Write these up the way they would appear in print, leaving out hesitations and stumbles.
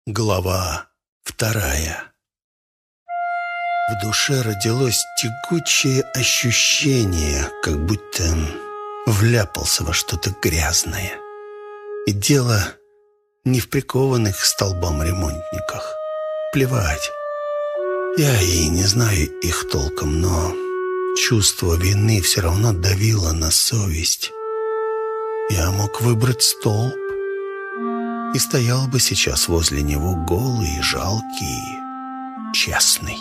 Глава 2. В душе родилось тягучее ощущение, как будто вляпался во что-то грязное. И дело не в прикованных к столбам ремонтниках. Плевать. Я и не знаю их толком, но чувство вины все равно давило на совесть. Я мог выбрать столб и стоял бы сейчас возле него голый, жалкий, честный.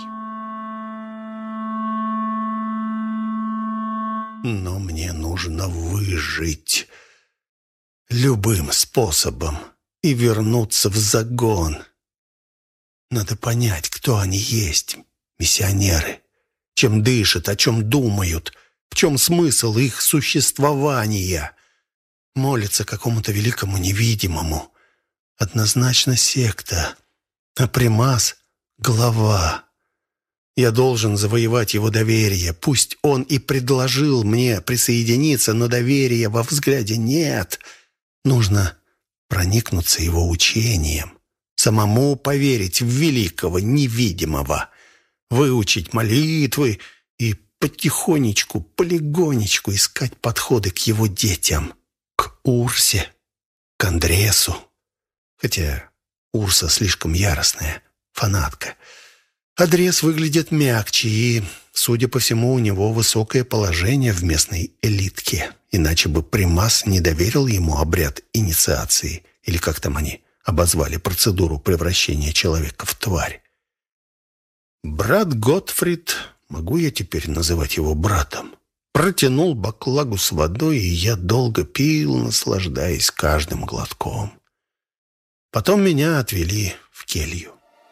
Но мне нужно выжить любым способом и вернуться в загон. Надо понять, кто они есть, миссионеры, чем дышат, о чем думают, в чем смысл их существования. Молятся какому-то великому невидимому. Однозначно секта, а Примас — глава. Я должен завоевать его доверие. Пусть он и предложил мне присоединиться, но доверия во взгляде нет. Нужно проникнуться его учением, самому поверить в великого невидимого, выучить молитвы и потихонечку, полигонечку искать подходы к его детям, к Урсе, к Андресу. Хотя Урса слишком яростная, фанатка. Андрес выглядит мягче, и, судя по всему, у него высокое положение в местной элитке. Иначе бы Примас не доверил ему обряд инициации, или как там они обозвали процедуру превращения человека в тварь. Брат Готфрид, могу я теперь называть его братом, протянул баклагу с водой, и я долго пил, наслаждаясь каждым глотком. Потом меня отвели в келью.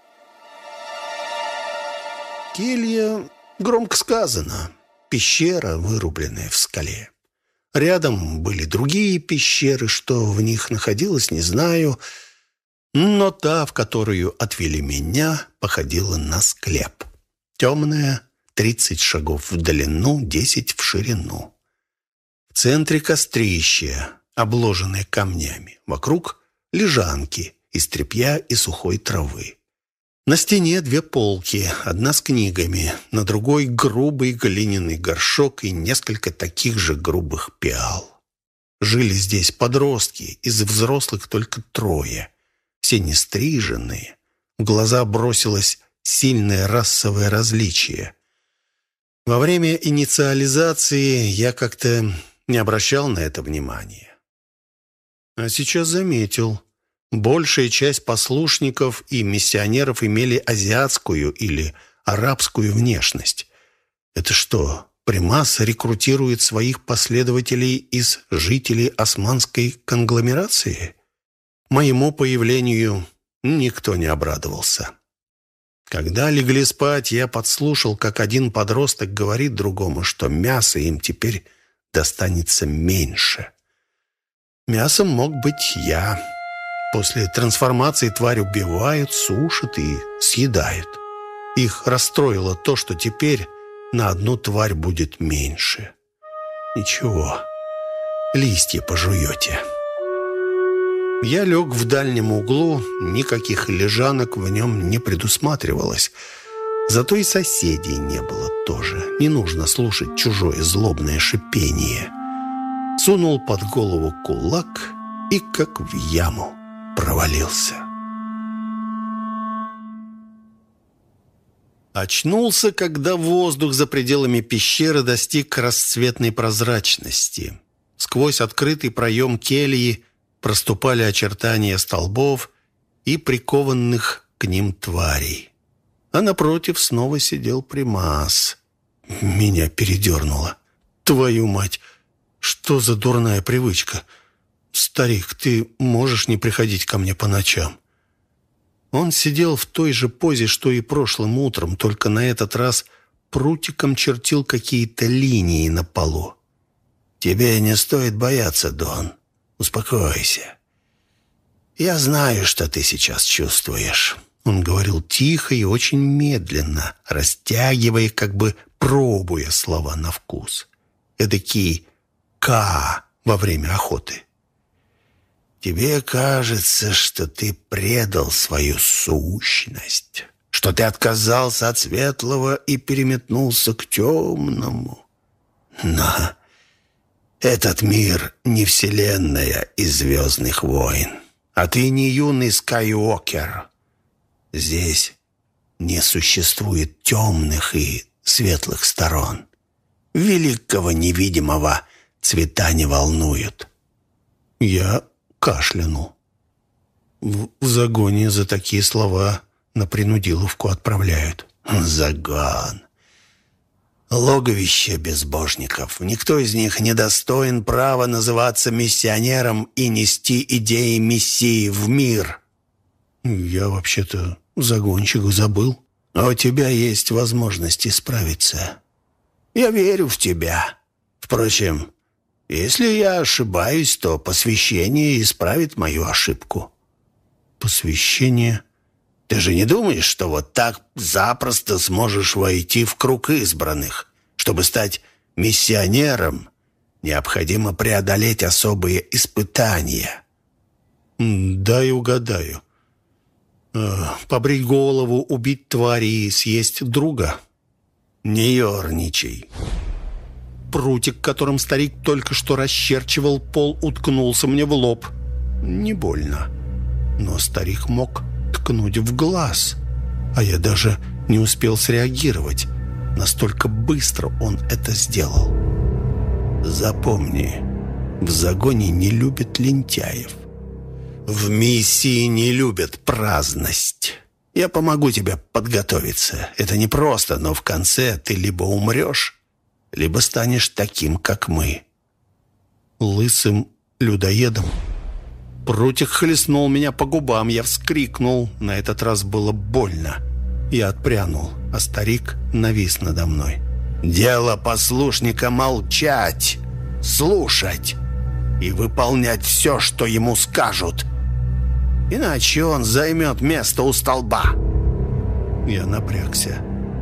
Келья, громко сказано, пещера, вырубленная в скале. Рядом были другие пещеры, что в них находилось, не знаю, но та, в которую отвели меня, походила на склеп. Темная, 30 шагов в длину, 10 в ширину. В центре кострище, обложенное камнями. Вокруг лежанки из тряпья и сухой травы. На стене 2 полки, одна с книгами, на другой грубый глиняный горшок и несколько таких же грубых пиал. Жили здесь подростки, из взрослых только 3, все нестриженные. В глаза бросилось сильное расовое различие. Во время инициализации я как-то не обращал на это внимания. А сейчас заметил. Большая часть послушников и миссионеров имели азиатскую или арабскую внешность. Это что, Примас рекрутирует своих последователей из жителей османской конгломерации? Моему появлению никто не обрадовался. Когда легли спать, я подслушал, как один подросток говорит другому, что мяса им теперь достанется меньше. Мясом мог быть я. После трансформации тварь убивают, сушат и съедают. Их расстроило то, что теперь на одну тварь будет меньше. Ничего, листья пожуете. Я лег в дальнем углу, никаких лежанок в нем не предусматривалось. Зато и соседей не было тоже. Не нужно слушать чужое злобное шипение. Сунул под голову кулак и, как в яму, провалился. Очнулся, когда воздух за пределами пещеры достиг расцветной прозрачности. Сквозь открытый проем кельи проступали очертания столбов и прикованных к ним тварей. А напротив снова сидел Примас. Меня передернуло. Твою мать, что за дурная привычка? «Старик, ты можешь не приходить ко мне по ночам?» Он сидел в той же позе, что и прошлым утром, только на этот раз прутиком чертил какие-то линии на полу. «Тебе не стоит бояться, Дон. Успокойся. Я знаю, что ты сейчас чувствуешь». Он говорил тихо и очень медленно, растягивая, как бы пробуя слова на вкус. Эдакий «ка» во время охоты. Тебе кажется, что ты предал свою сущность, что ты отказался от светлого и переметнулся к темному. Но этот мир не вселенная из «Звездных войн», а ты не юный Скайуокер. Здесь не существует темных и светлых сторон. Великого невидимого цвета не волнуют. Я кашлянул. В загоне за такие слова на принудиловку отправляют. Загон. Логовище безбожников. Никто из них не достоин права называться миссионером и нести идеи мессии в мир. Я вообще-то загонщик забыл. А у тебя есть возможность исправиться. Я верю в тебя. Впрочем, если я ошибаюсь, то посвящение исправит мою ошибку. Посвящение? Ты же не думаешь, что вот так запросто сможешь войти в круг избранных? Чтобы стать миссионером, необходимо преодолеть особые испытания. Дай угадаю. Побрить голову, убить твари и съесть друга? Не ерничай. Прутик, которым старик только что расчерчивал пол, уткнулся мне в лоб. Не больно. Но старик мог ткнуть в глаз, а я даже не успел среагировать. Настолько быстро он это сделал. Запомни, в загоне не любят лентяев. В миссии не любят праздность. Я помогу тебе подготовиться. Это непросто, но в конце ты либо умрешь, либо станешь таким, как мы. Лысым людоедом. Прутик хлестнул меня по губам. Я вскрикнул. На этот раз было больно. Я отпрянул, а старик навис надо мной. «Дело послушника молчать, слушать и выполнять все, что ему скажут. Иначе он займет место у столба». Я напрягся.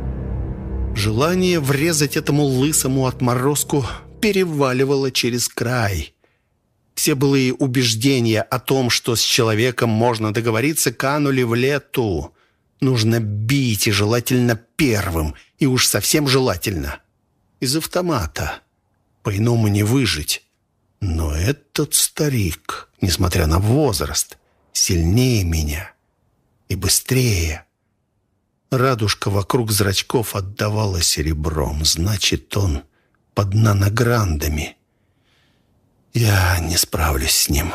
Желание врезать этому лысому отморозку переваливало через край. Все былые убеждения о том, что с человеком можно договориться, канули в лету. Нужно бить, и желательно первым, и уж совсем желательно из автомата. По-иному не выжить. Но этот старик, несмотря на возраст, сильнее меня и быстрее. Радужка вокруг зрачков отдавала серебром. Значит, он под нанограндами. Я не справлюсь с ним.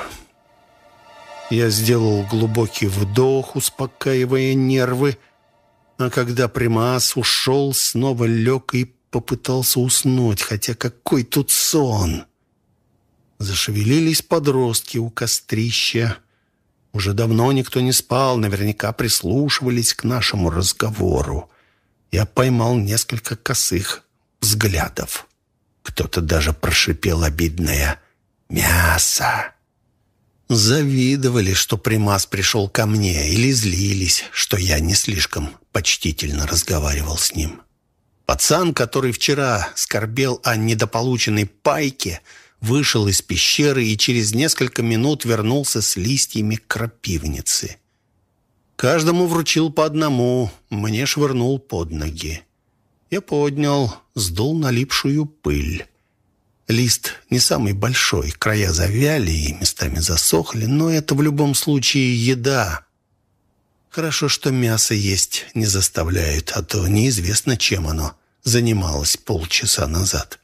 Я сделал глубокий вдох, успокаивая нервы, а когда Примас ушел, снова лег и попытался уснуть, хотя какой тут сон! Зашевелились подростки у кострища. Уже давно никто не спал, наверняка прислушивались к нашему разговору. Я поймал несколько косых взглядов. Кто-то даже прошипел обидное «Мясо!». Завидовали, что Примас пришел ко мне, или злились, что я не слишком почтительно разговаривал с ним. Пацан, который вчера скорбел о недополученной пайке, вышел из пещеры и через несколько минут вернулся с листьями крапивницы. Каждому вручил по одному, мне швырнул под ноги. Я поднял, сдул налипшую пыль. Лист не самый большой, края завяли и местами засохли, но это в любом случае еда. Хорошо, что мясо есть не заставляют, а то неизвестно, чем оно занималось полчаса назад.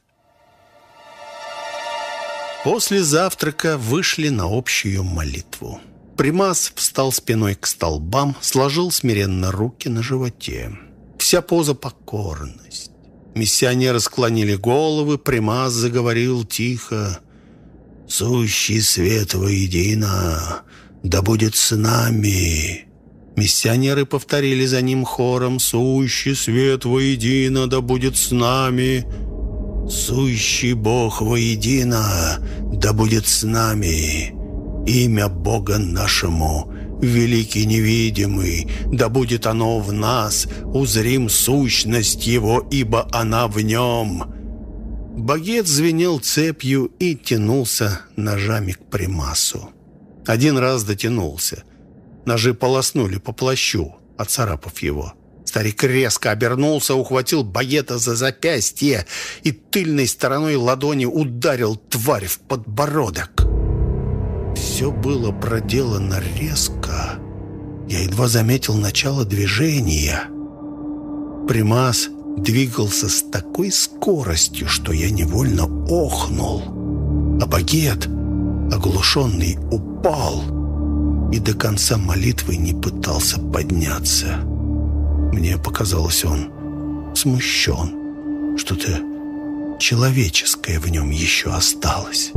После завтрака вышли на общую молитву. Примас встал спиной к столбам, сложил смиренно руки на животе. Вся поза покорность. Миссионеры склонили головы, Примас заговорил тихо. «Сущий свет воедино, да будет с нами». Миссионеры повторили за ним хором: «Сущий свет воедино, да будет с нами». «Сущий Бог воедино, да будет с нами. Имя Бога нашему, великий невидимый, да будет оно в нас. Узрим сущность Его, ибо она в нем». Багет звенел цепью и тянулся ножами к Примасу. Один раз дотянулся. Ножи полоснули по плащу, отцарапав его. Старик резко обернулся, ухватил Багета за запястье и тыльной стороной ладони ударил тварь в подбородок. Все было проделано резко. Я едва заметил начало движения. Примас двигался с такой скоростью, что я невольно охнул. А Багет, оглушенный, упал и до конца молитвы не пытался подняться. Мне показалось, он смущен. Что-то человеческое в нем еще осталось.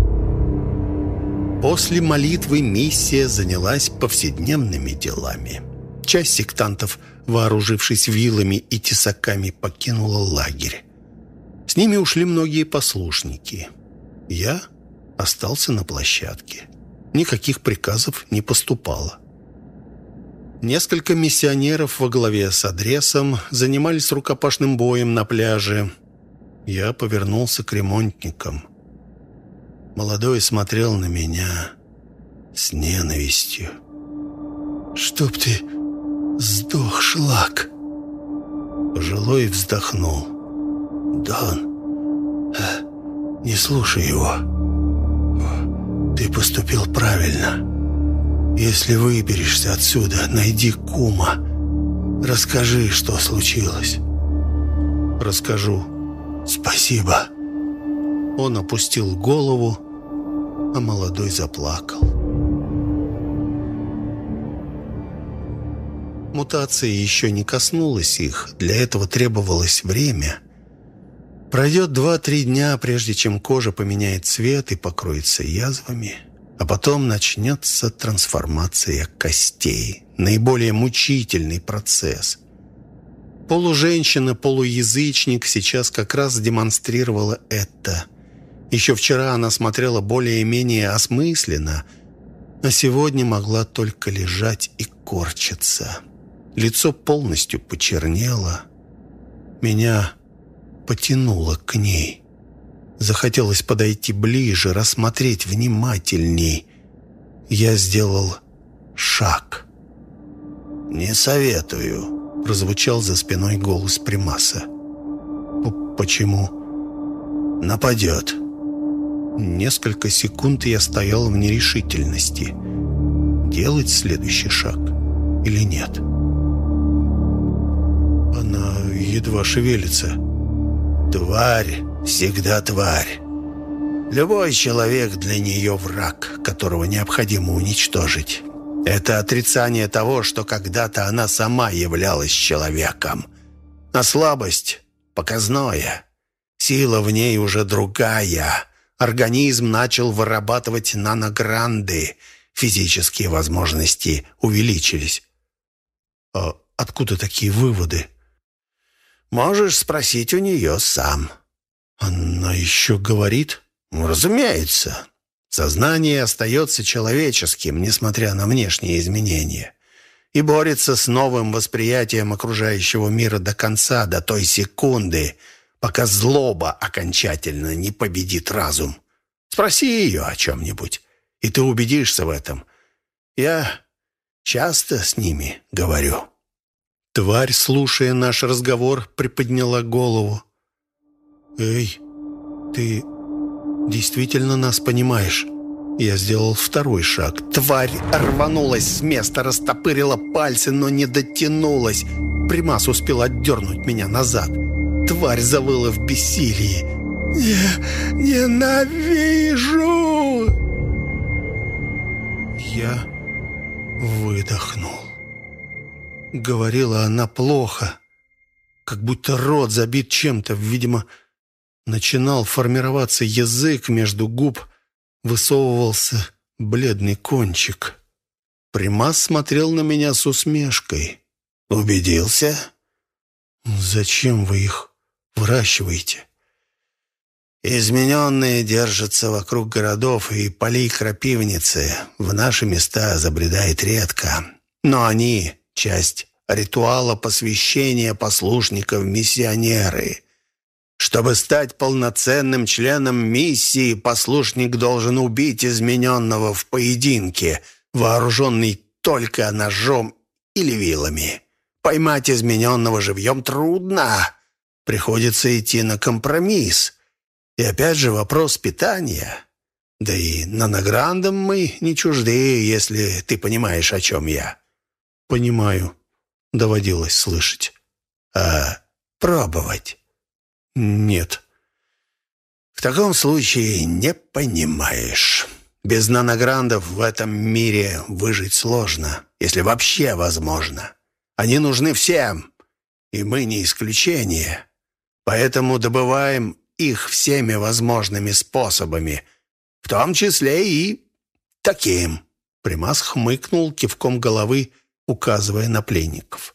После молитвы миссия занялась повседневными делами. Часть сектантов, вооружившись вилами и тесаками, покинула лагерь. С ними ушли многие послушники. Я остался на площадке. Никаких приказов не поступало. Несколько миссионеров во главе с адресом занимались рукопашным боем на пляже. Я повернулся к ремонтникам. Молодой смотрел на меня с ненавистью. «Чтоб ты сдох, шлак!» Пожилой вздохнул. «Дон, не слушай его. Ты поступил правильно. Если выберешься отсюда, найди кума. Расскажи, что случилось». «Расскажу. Спасибо». Он опустил голову, а молодой заплакал. Мутация еще не коснулась их. Для этого требовалось время. Пройдет 2-3 дня, прежде чем кожа поменяет цвет и покроется язвами. А потом начнется трансформация костей. Наиболее мучительный процесс. Полуженщина, полуязычник сейчас как раз демонстрировала это. Еще вчера она смотрела более-менее осмысленно, а сегодня могла только лежать и корчиться. Лицо полностью почернело. Меня потянуло к ней. Захотелось подойти ближе, рассмотреть внимательней. Я сделал шаг. «Не советую», — прозвучал за спиной голос Примаса. «Почему?» «Нападет». Несколько секунд я стоял в нерешительности. Делать следующий шаг или нет? Она едва шевелится. «Тварь всегда тварь. Любой человек для нее враг, которого необходимо уничтожить. Это отрицание того, что когда-то она сама являлась человеком. А слабость показное. Сила в ней уже другая. Организм начал вырабатывать наногранды. Физические возможности увеличились». «А откуда такие выводы?» «Можешь спросить у нее сам». «Она еще говорит?» «Разумеется. Сознание остается человеческим, несмотря на внешние изменения, и борется с новым восприятием окружающего мира до конца, до той секунды, пока злоба окончательно не победит разум. Спроси ее о чем-нибудь, и ты убедишься в этом. Я часто с ними говорю». Тварь, слушая наш разговор, приподняла голову. «Эй, ты действительно нас понимаешь?» Я сделал второй шаг. Тварь рванулась с места, растопырила пальцы, но не дотянулась. Примас успел отдернуть меня назад. Тварь завыла в бессилии. «Ненавижу!» Я выдохнул. Говорила она плохо, как будто рот забит чем-то. Видимо, начинал формироваться язык между губ, высовывался бледный кончик. Примас смотрел на меня с усмешкой. «Убедился?» «Зачем вы их выращиваете?» «Измененные держатся вокруг городов и полей крапивницы. В наши места забредает редко. Но они — часть ритуала посвящения послушников в миссионеры. Чтобы стать полноценным членом миссии, послушник должен убить измененного в поединке, вооруженный только ножом или вилами. Поймать измененного живьем трудно. Приходится идти на компромисс. И опять же вопрос питания. Да и нанограндам мы не чужды, если ты понимаешь, о чем я». «Понимаю», — доводилось слышать. «А пробовать?» «Нет». «В таком случае не понимаешь. Без нанограндов в этом мире выжить сложно, если вообще возможно. Они нужны всем, и мы не исключение. Поэтому добываем их всеми возможными способами, в том числе и таким». Примас хмыкнул кивком головы, указывая на пленников.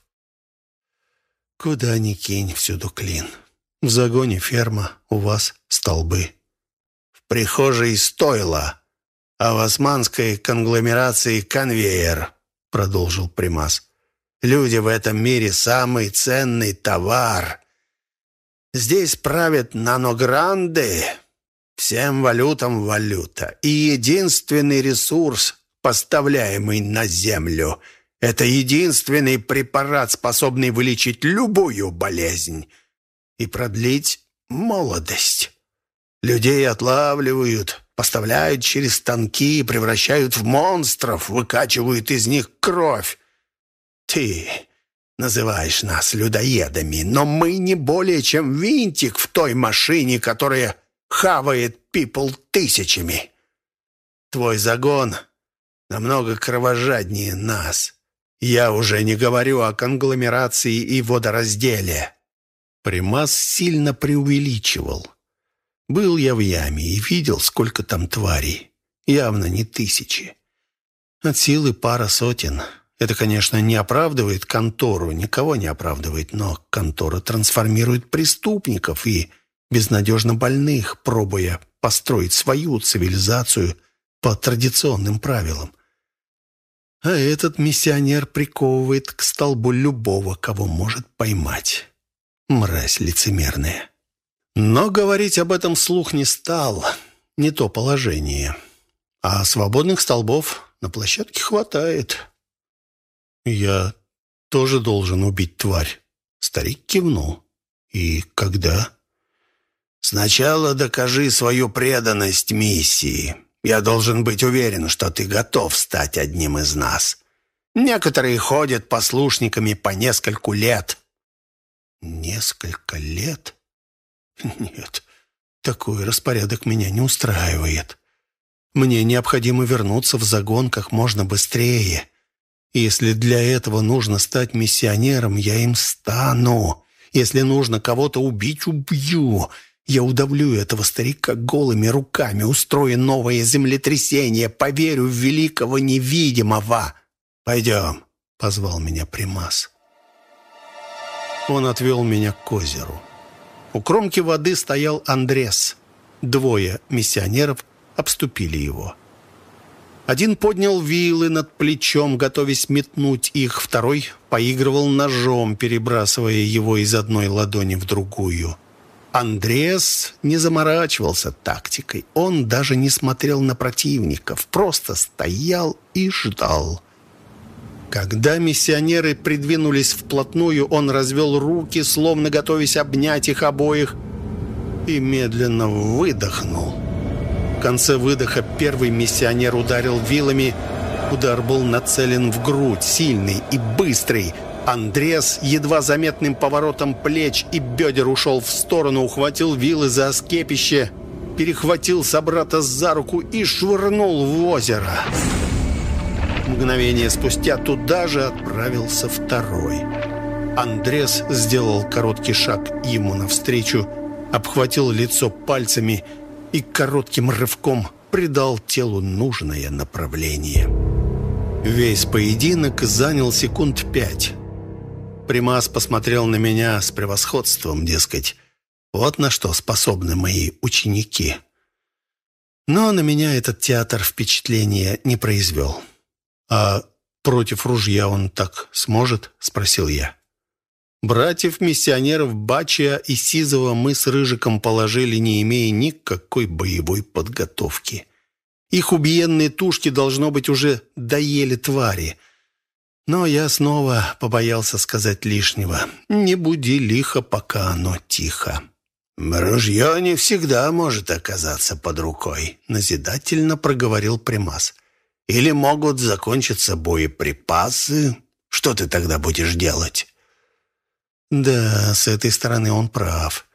«Куда ни кинь, всюду клин. В загоне ферма, у вас столбы. В прихожей стойло, а в османской конгломерации конвейер», — продолжил Примас. «Люди в этом мире самый ценный товар. Здесь правят наногранды, всем валютам валюта. И единственный ресурс, поставляемый на землю, это единственный препарат, способный вылечить любую болезнь и продлить молодость. Людей отлавливают, поставляют через станки, превращают в монстров, выкачивают из них кровь. Ты называешь нас людоедами, но мы не более чем винтик в той машине, которая хавает пипл тысячами. Твой загон намного кровожаднее нас. Я уже не говорю о конгломерации и водоразделе». Примас сильно преувеличивал. Был я в яме и видел, сколько там тварей. Явно не тысячи. От силы пара сотен. Это, конечно, не оправдывает контору, никого не оправдывает, но контора трансформирует преступников и безнадежно больных, пробуя построить свою цивилизацию по традиционным правилам. А этот миссионер приковывает к столбу любого, кого может поймать. Мразь лицемерная. Но говорить об этом вслух не стал. Не то положение. А свободных столбов на площадке хватает. «Я тоже должен убить тварь». Старик кивнул. «И когда?» «Сначала докажи свою преданность миссии. Я должен быть уверен, что ты готов стать одним из нас. Некоторые ходят послушниками по нескольку лет». «Несколько лет? Нет, такой распорядок меня не устраивает. Мне необходимо вернуться в загон как можно быстрее. Если для этого нужно стать миссионером, я им стану. Если нужно кого-то убить, убью. Я удавлю этого старика голыми руками, устрою новое землетрясение, поверю в великого невидимого. «Пойдем», — позвал меня Примас. Он отвел меня к озеру. У кромки воды стоял Андрес. Двое миссионеров обступили его. Один поднял вилы над плечом, готовясь метнуть их, второй поигрывал ножом, перебрасывая его из одной ладони в другую. Андрес не заморачивался тактикой. Он даже не смотрел на противников, просто стоял и ждал. Когда миссионеры придвинулись вплотную, он развел руки, словно готовясь обнять их обоих, и медленно выдохнул. В конце выдоха первый миссионер ударил вилами. Удар был нацелен в грудь, сильный и быстрый. Андрес едва заметным поворотом плеч и бедер ушел в сторону, ухватил вилы за оскепище, перехватил собрата за руку и швырнул в озеро. Мгновение спустя туда же отправился второй. Андрес сделал короткий шаг ему навстречу, обхватил лицо пальцами и коротким рывком придал телу нужное направление. Весь поединок занял секунд 5. Примас посмотрел на меня с превосходством, дескать, вот на что способны мои ученики. Но на меня этот театр впечатления не произвел. «А против ружья он так сможет?» – спросил я. Братьев-миссионеров Бачия и Сизова мы с Рыжиком положили, не имея никакой боевой подготовки. Их убиенные тушки, должно быть, уже доели твари. Но я снова побоялся сказать лишнего. Не буди лихо, пока оно тихо. «Ружье не всегда может оказаться под рукой», — назидательно проговорил Примас. «Или могут закончиться боеприпасы. Что ты тогда будешь делать?» Да, с этой стороны он прав.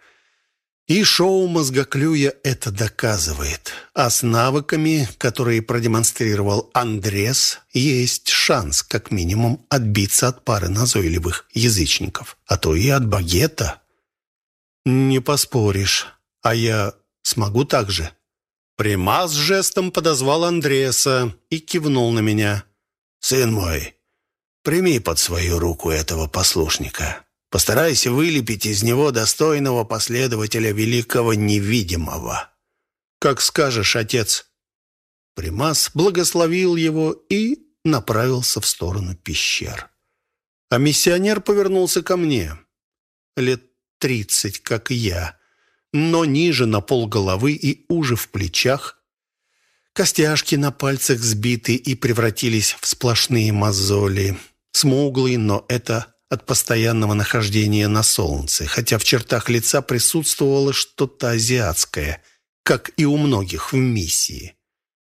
И шоу мозгоклюя это доказывает. А с навыками, которые продемонстрировал Андрес, есть шанс, как минимум, отбиться от пары назойливых язычников, а то и от багета. Не поспоришь. А я смогу так же? Примас жестом подозвал Андреса и кивнул на меня. «Сын мой, прими под свою руку этого послушника. Постарайся вылепить из него достойного последователя великого невидимого». «Как скажешь, отец». Примас благословил его и направился в сторону пещер. А миссионер повернулся ко мне. Лет 30, как и я, но ниже на полголовы и уже в плечах. Костяшки на пальцах сбиты и превратились в сплошные мозоли. Смуглый, но это от постоянного нахождения на солнце, хотя в чертах лица присутствовало что-то азиатское, как и у многих в миссии.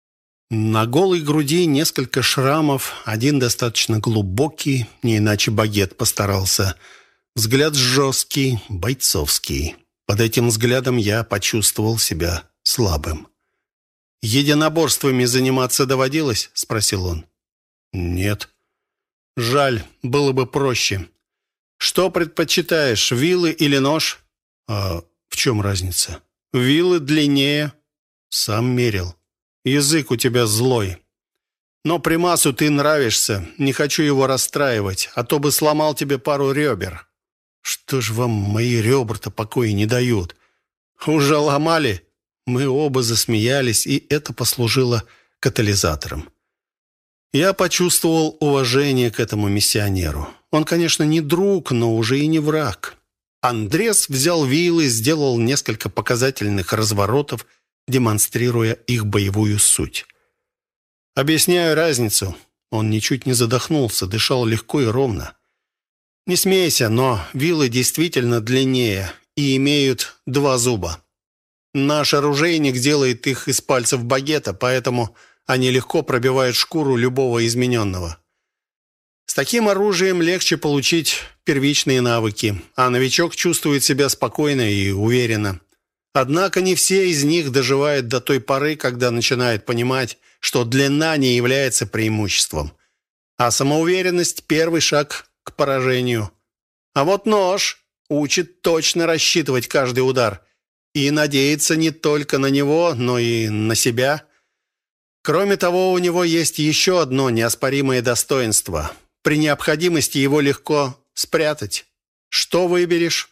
На голой груди несколько шрамов, один достаточно глубокий, не иначе багет постарался. Взгляд жесткий, бойцовский. Под этим взглядом я почувствовал себя слабым. «Единоборствами заниматься доводилось?» — спросил он. «Нет». «Жаль, было бы проще. Что предпочитаешь, вилы или нож?» «А в чем разница?» «Вилы длиннее». «Сам мерил. Язык у тебя злой. Но Примасу ты нравишься. Не хочу его расстраивать, а то бы сломал тебе пару ребер». «Что ж вам мои ребра-то покоя не дают?» «Уже ломали?» Мы оба засмеялись, и это послужило катализатором. Я почувствовал уважение к этому миссионеру. Он, конечно, не друг, но уже и не враг. Андрес взял вилы, сделал несколько показательных разворотов, демонстрируя их боевую суть. «Объясняю разницу». Он ничуть не задохнулся, дышал легко и ровно. «Не смейся, но вилы действительно длиннее и имеют 2 зуба. Наш оружейник делает их из пальцев багета, поэтому они легко пробивают шкуру любого измененного. С таким оружием легче получить первичные навыки, а новичок чувствует себя спокойно и уверенно. Однако не все из них доживают до той поры, когда начинают понимать, что длина не является преимуществом, а самоуверенность – первый шаг к поражению. А вот нож учит точно рассчитывать каждый удар и надеяться не только на него, но и на себя. Кроме того, у него есть еще одно неоспоримое достоинство. При необходимости его легко спрятать. Что выберешь?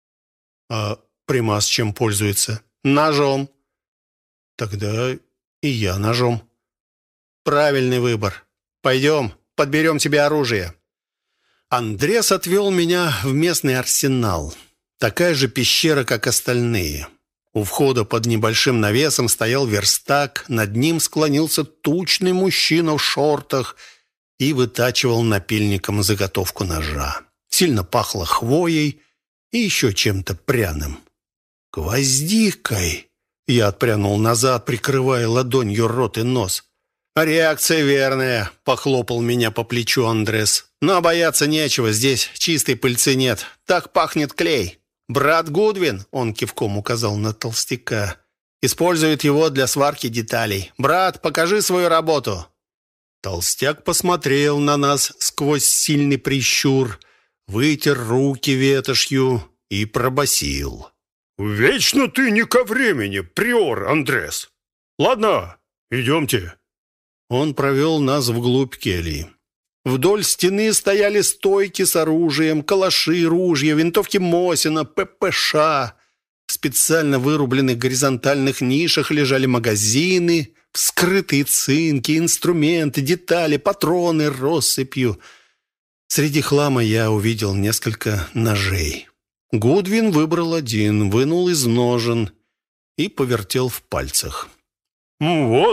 А Примас чем пользуется? Ножом. Тогда и я ножом. Правильный выбор. Пойдем, подберем тебе оружие. Андрес отвел меня в местный арсенал. Такая же пещера, как остальные. У входа под небольшим навесом стоял верстак, над ним склонился тучный мужчина в шортах и вытачивал напильником заготовку ножа. Сильно пахло хвоей и еще чем-то пряным. «Гвоздикой!» Я отпрянул назад, прикрывая ладонью рот и нос. «Реакция верная», — похлопал меня по плечу Андрес. «Но бояться нечего, здесь чистой пыльцы нет. Так пахнет клей. Брат Гудвин», — он кивком указал на толстяка, «использует его для сварки деталей. Брат, покажи свою работу». Толстяк посмотрел на нас сквозь сильный прищур, вытер руки ветошью и пробасил: «Вечно ты не ко времени, приор Андрес. Ладно, идемте». Он провел нас вглубь кельи. Вдоль стены стояли стойки с оружием, калаши, ружья, винтовки Мосина, ППШ. В специально вырубленных горизонтальных нишах лежали магазины, вскрытые цинки, инструменты, детали, патроны россыпью. Среди хлама я увидел несколько ножей. Гудвин выбрал один, вынул из ножен и повертел в пальцах. «Вот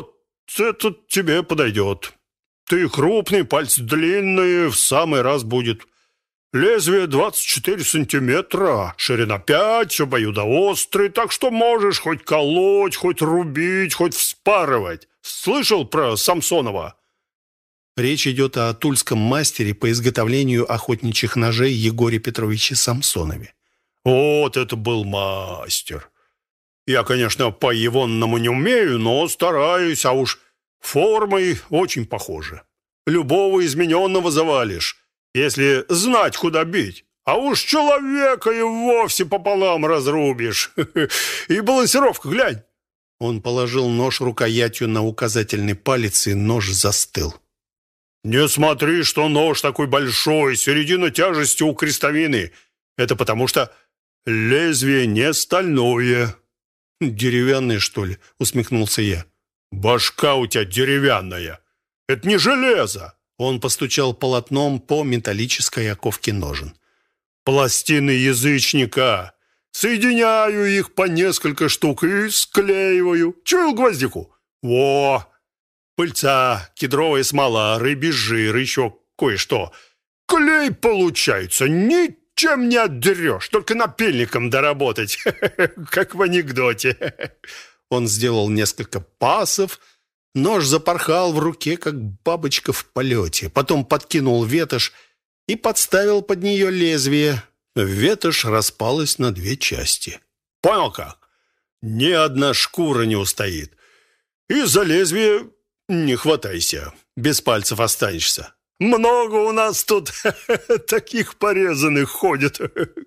этот тебе подойдет. Ты крупный, пальцы длинные, в самый раз будет. Лезвие 24 сантиметра, ширина 5, обоюдоострый, так что можешь хоть колоть, хоть рубить, хоть вспарывать. Слышал про Самсонова?» Речь идет о тульском мастере по изготовлению охотничьих ножей Егоре Петровиче Самсонове. «Вот это был мастер! Я, конечно, по-егонному не умею, но стараюсь, а уж формой очень похоже. Любого измененного завалишь, если знать, куда бить. А уж человека и вовсе пополам разрубишь. И балансировка, глянь!» Он положил нож рукоятью на указательный палец, и нож застыл. «Не смотри, что нож такой большой, середина тяжести у крестовины. Это потому что лезвие не стальное». «Деревянное, что ли?» — усмехнулся я. «Башка у тебя деревянная. Это не железо». Он постучал полотном по металлической оковке ножен. «Пластины язычника. Соединяю их по несколько штук и склеиваю. Чуял гвоздику? Во! Пыльца, кедровая смола, рыбий жир, еще кое-что. Клей получается, ничем не отдерешь, только напильником доработать, как в анекдоте». Он сделал несколько пасов. Нож запорхал в руке, как бабочка в полете. Потом подкинул ветошь и подставил под нее лезвие. Ветошь распалась на 2 части. «Понял как? Ни одна шкура не устоит. И за лезвие не хватайся, без пальцев останешься. Много у нас тут таких порезанных ходит».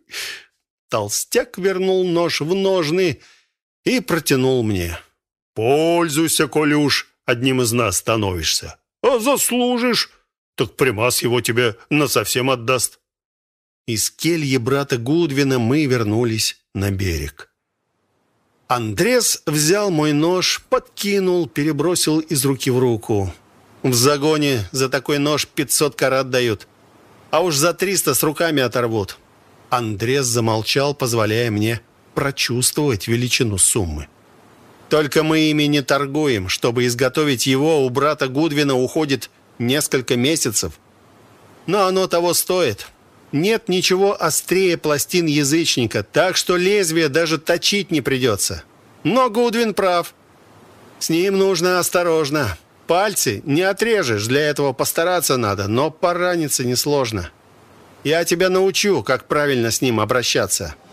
Толстяк вернул нож в ножны и протянул мне. «Пользуйся, коли уж одним из нас становишься. А заслужишь, так примас его тебе насовсем отдаст». Из кельи брата Гудвина мы вернулись на берег. Андрес взял мой нож, подкинул, перебросил из руки в руку. В загоне за такой нож 500 карат дают, а уж за 300 с руками оторвут. Андрес замолчал, позволяя мне прочувствовать величину суммы. «Только мы ими не торгуем. Чтобы изготовить его, у брата Гудвина уходит несколько месяцев. Но оно того стоит. Нет ничего острее пластин язычника, так что лезвие даже точить не придется. Но Гудвин прав. С ним нужно осторожно. Пальцы не отрежешь, для этого постараться надо, но пораниться несложно. Я тебя научу, как правильно с ним обращаться».